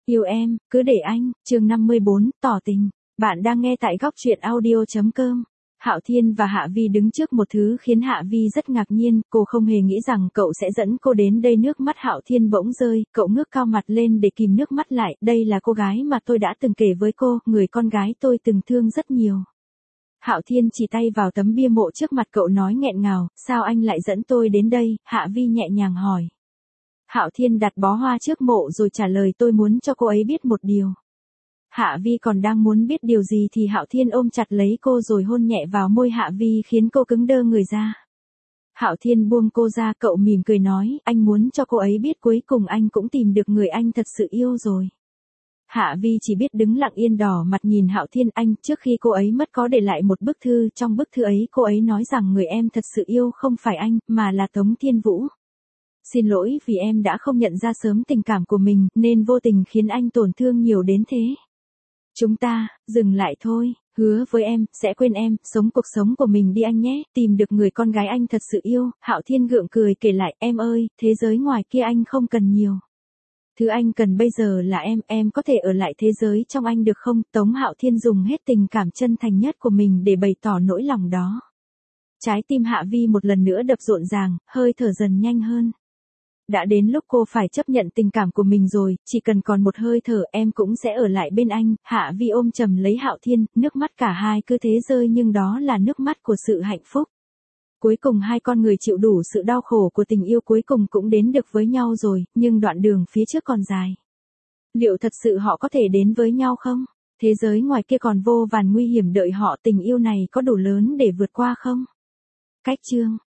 Yêu em, cứ để anh, chương 54, tỏ tình. Bạn đang nghe tại góc truyện audio.com. Hạo Thiên và Hạ Vi đứng trước một thứ khiến Hạ Vi rất ngạc nhiên, cô không hề nghĩ rằng cậu sẽ dẫn cô đến đây. Nước mắt Hạo Thiên bỗng rơi, cậu ngước cao mặt lên để kìm nước mắt lại. Đây là cô gái mà tôi đã từng kể với cô, người con gái tôi từng thương rất nhiều. Hạo Thiên chỉ tay vào tấm bia mộ trước mặt cậu nói nghẹn ngào, sao anh lại dẫn tôi đến đây? Hạ Vi nhẹ nhàng hỏi. Hạo Thiên đặt bó hoa trước mộ rồi trả lời, tôi muốn cho cô ấy biết một điều. Hạ Vi còn đang muốn biết điều gì thì Hạo Thiên ôm chặt lấy cô rồi hôn nhẹ vào môi Hạ Vi khiến cô cứng đơ người ra. Hạo Thiên buông cô ra, cậu mỉm cười nói, anh muốn cho cô ấy biết cuối cùng anh cũng tìm được người anh thật sự yêu rồi. Hạ Vi chỉ biết đứng lặng yên đỏ mặt nhìn Hạo Thiên. Anh, trước khi cô ấy mất có để lại một bức thư, trong bức thư ấy cô ấy nói rằng người em thật sự yêu không phải anh, mà là Tống Thiên Vũ. Xin lỗi vì em đã không nhận ra sớm tình cảm của mình, nên vô tình khiến anh tổn thương nhiều đến thế. Chúng ta, dừng lại thôi, hứa với em, sẽ quên em, sống cuộc sống của mình đi anh nhé, tìm được người con gái anh thật sự yêu. Hạo Thiên gượng cười kể lại, em ơi, thế giới ngoài kia anh không cần nhiều. Thứ anh cần bây giờ là em có thể ở lại thế giới trong anh được không? Tống Hạo Thiên dùng hết tình cảm chân thành nhất của mình để bày tỏ nỗi lòng đó. Trái tim Hạ Vi một lần nữa đập rộn ràng, hơi thở dần nhanh hơn. Đã đến lúc cô phải chấp nhận tình cảm của mình rồi, chỉ cần còn một hơi thở em cũng sẽ ở lại bên anh. Hạ Vi ôm chầm lấy Hạo Thiên, nước mắt cả hai cứ thế rơi nhưng đó là nước mắt của sự hạnh phúc. Cuối cùng hai con người chịu đủ sự đau khổ của tình yêu cuối cùng cũng đến được với nhau rồi, nhưng đoạn đường phía trước còn dài. Liệu thật sự họ có thể đến với nhau không? Thế giới ngoài kia còn vô vàn nguy hiểm đợi họ, tình yêu này có đủ lớn để vượt qua không? Cách chương